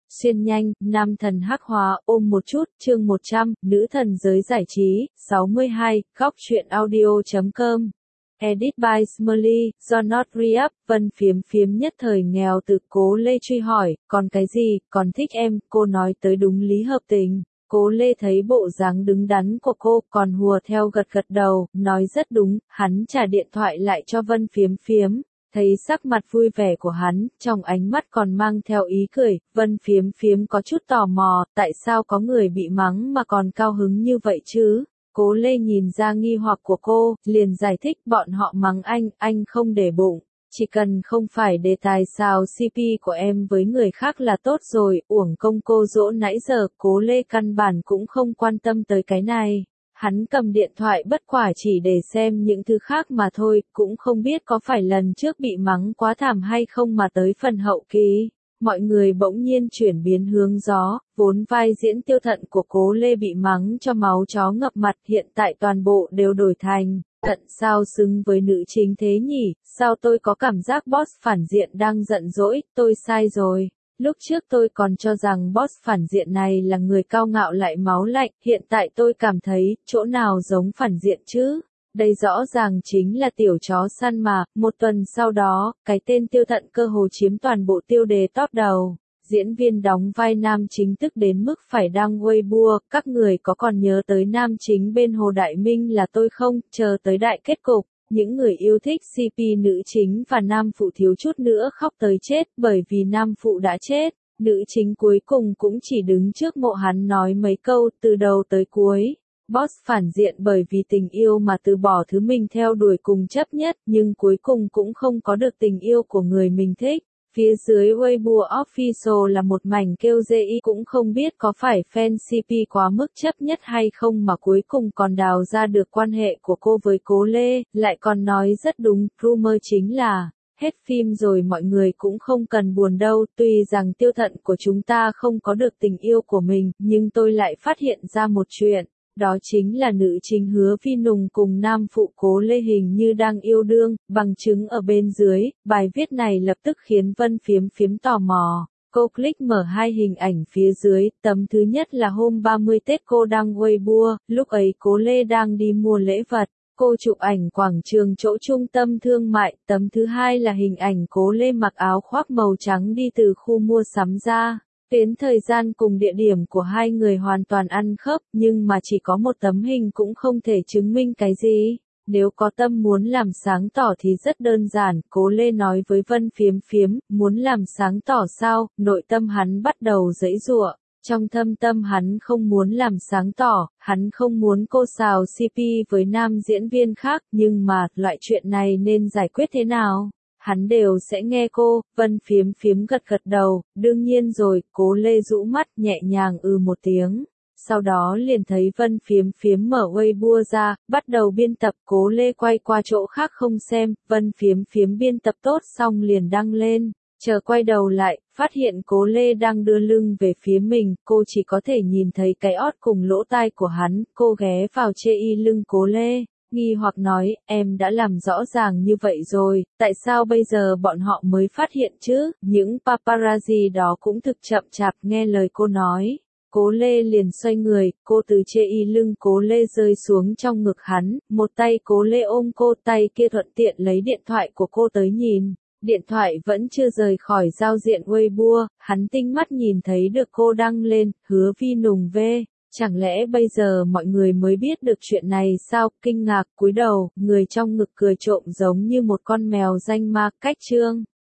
Xuyên nhanh, nam thần hắc hóa, ôm một chút, chương 100, nữ thần giới giải trí, 62, góc truyện audio.com. Edit by Smiley, do Not Re-up, Vân phiếm nhất thời nghèo từ Cố Lê truy hỏi, còn cái gì, còn thích em, cô nói tới đúng lý hợp tình. Cố Lê thấy bộ dáng đứng đắn của cô, còn hùa theo gật đầu, nói rất đúng, hắn trả điện thoại lại cho Vân phiếm. Thấy sắc mặt vui vẻ của hắn, trong ánh mắt còn mang theo ý cười, Vân phiếm có chút tò mò, tại sao có người bị mắng mà còn cao hứng như vậy chứ? Cố Lê nhìn ra nghi hoặc của cô, liền giải thích bọn họ mắng anh không để bụng. Chỉ cần không phải đề tài xào CP của em với người khác là tốt rồi, uổng công cô dỗ nãy giờ, Cố Lê căn bản cũng không quan tâm tới cái này. Hắn cầm điện thoại bất quả chỉ để xem những thứ khác mà thôi, cũng không biết có phải lần trước bị mắng quá thảm hay không mà tới phần hậu kỳ. Mọi người bỗng nhiên chuyển biến hướng gió, vốn vai diễn Tiêu Thận của Cố Lê bị mắng cho máu chó ngập mặt, hiện tại toàn bộ đều đổi thành Thận sao xứng với nữ chính thế nhỉ, sao tôi có cảm giác boss phản diện đang giận dỗi, tôi sai rồi. Lúc trước tôi còn cho rằng boss phản diện này là người cao ngạo lại máu lạnh, hiện tại tôi cảm thấy, chỗ nào giống phản diện chứ? Đây rõ ràng chính là tiểu chó săn mà. Một tuần sau đó, cái tên Tiêu Thận cơ hồ chiếm toàn bộ tiêu đề top đầu. Diễn viên đóng vai nam chính tức đến mức phải đăng Weibo, các người có còn nhớ tới nam chính bên Hồ Đại Minh là tôi không, chờ tới đại kết cục. Những người yêu thích CP nữ chính và nam phụ thiếu chút nữa khóc tới chết bởi vì nam phụ đã chết. Nữ chính cuối cùng cũng chỉ đứng trước mộ hắn nói mấy câu từ đầu tới cuối. Boss phản diện bởi vì tình yêu mà từ bỏ thứ mình theo đuổi cùng chấp nhất nhưng cuối cùng cũng không có được tình yêu của người mình thích. Phía dưới Weibo Official là một mảnh kêu GI cũng không biết có phải fan CP quá mức chấp nhất hay không mà cuối cùng còn đào ra được quan hệ của cô với Cố Lê, lại còn nói rất đúng, rumor chính là hết phim rồi mọi người cũng không cần buồn đâu, tuy rằng Tiêu Thận của chúng ta không có được tình yêu của mình, nhưng tôi lại phát hiện ra một chuyện. Đó chính là nữ chính Hứa Vi Nùng cùng nam phụ Cố Lê hình như đang yêu đương, bằng chứng ở bên dưới, bài viết này lập tức khiến Vân phiếm tò mò. Cô click mở hai hình ảnh phía dưới, tấm thứ nhất là hôm 30 Tết cô đăng Weibo, lúc ấy Cố Lê đang đi mua lễ vật. Cô chụp ảnh quảng trường chỗ trung tâm thương mại, tấm thứ hai là hình ảnh Cố Lê mặc áo khoác màu trắng đi từ khu mua sắm ra. Đến thời gian cùng địa điểm của hai người hoàn toàn ăn khớp, nhưng mà chỉ có một tấm hình cũng không thể chứng minh cái gì. Nếu có tâm muốn làm sáng tỏ thì rất đơn giản, Cố Lê nói với Vân phiếm, muốn làm sáng tỏ sao, nội tâm hắn bắt đầu giãy giụa. Trong thâm tâm hắn không muốn làm sáng tỏ, hắn không muốn cô xào CP với nam diễn viên khác, nhưng mà, loại chuyện này nên giải quyết thế nào? Hắn đều sẽ nghe cô. Vân phiếm gật đầu, đương nhiên rồi, Cố Lê rũ mắt nhẹ nhàng một tiếng. Sau đó liền thấy Vân phiếm mở Weibo ra, bắt đầu biên tập. Cố Lê quay qua chỗ khác không xem, Vân phiếm biên tập tốt xong liền đăng lên. Chờ quay đầu lại, phát hiện Cố Lê đang đưa lưng về phía mình, cô chỉ có thể nhìn thấy cái ót cùng lỗ tai của hắn, cô ghé vào chê y lưng Cố Lê. Nghi hoặc nói, em đã làm rõ ràng như vậy rồi, tại sao bây giờ bọn họ mới phát hiện chứ? Những paparazzi đó cũng thực chậm chạp nghe lời cô nói. Cố Lê liền xoay người, cô từ chê y lưng Cố Lê rơi xuống trong ngực hắn, một tay Cố Lê ôm cô, tay kia thuận tiện lấy điện thoại của cô tới nhìn. Điện thoại vẫn chưa rời khỏi giao diện Weibo, hắn tinh mắt nhìn thấy được cô đăng lên, Hứa Vi Nùng về. Chẳng lẽ bây giờ mọi người mới biết được chuyện này sao? Kinh ngạc cúi đầu, người trong ngực cười trộm giống như một con mèo danh ma. Cách chương